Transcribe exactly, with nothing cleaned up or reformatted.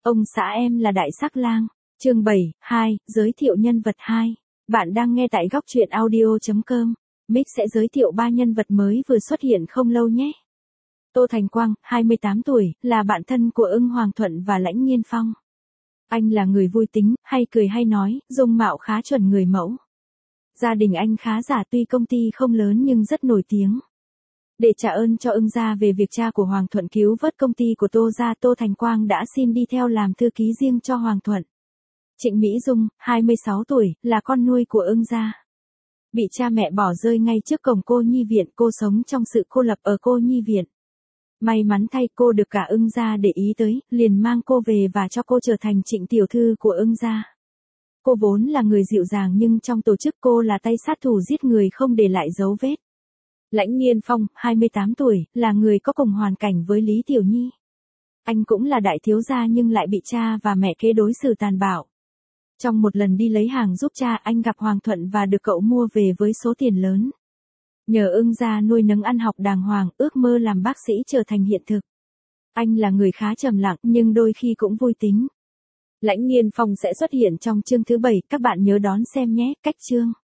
Ông xã em là Đại Sắc Lang. Chương bảy, hai, giới thiệu nhân vật hai. Bạn đang nghe tại góc truyện audio chấm com. Mic sẽ giới thiệu ba nhân vật mới vừa xuất hiện không lâu nhé. Tô Thành Quang, hai mươi tám tuổi, là bạn thân của Ưng Hoàng Thuận và Lãnh Nhiên Phong. Anh là người vui tính, hay cười hay nói, dung mạo khá chuẩn người mẫu. Gia đình anh khá giả, tuy công ty không lớn nhưng rất nổi tiếng. Để trả ơn cho Ưng gia về việc cha của Hoàng Thuận cứu vớt công ty của Tô gia, Tô Thành Quang đã xin đi theo làm thư ký riêng cho Hoàng Thuận. Trịnh Mỹ Dung, hai mươi sáu tuổi, là con nuôi của Ưng gia. Bị cha mẹ bỏ rơi ngay trước cổng cô nhi viện, cô sống trong sự cô lập ở cô nhi viện. May mắn thay, cô được cả Ưng gia để ý tới, liền mang cô về và cho cô trở thành Trịnh tiểu thư của Ưng gia. Cô vốn là người dịu dàng nhưng trong tổ chức cô là tay sát thủ giết người không để lại dấu vết. Lãnh Nhiên Phong, hai mươi tám tuổi, là người có cùng hoàn cảnh với Lý Tiểu Nhi. Anh cũng là đại thiếu gia nhưng lại bị cha và mẹ kế đối xử tàn bạo. Trong một lần đi lấy hàng giúp cha, anh gặp Hoàng Thuận và được cậu mua về với số tiền lớn. Nhờ Ưng gia nuôi nấng ăn học đàng hoàng, ước mơ làm bác sĩ trở thành hiện thực. Anh là người khá trầm lặng nhưng đôi khi cũng vui tính. Lãnh Nhiên Phong sẽ xuất hiện trong chương thứ bảy, các bạn nhớ đón xem nhé. Cách chương.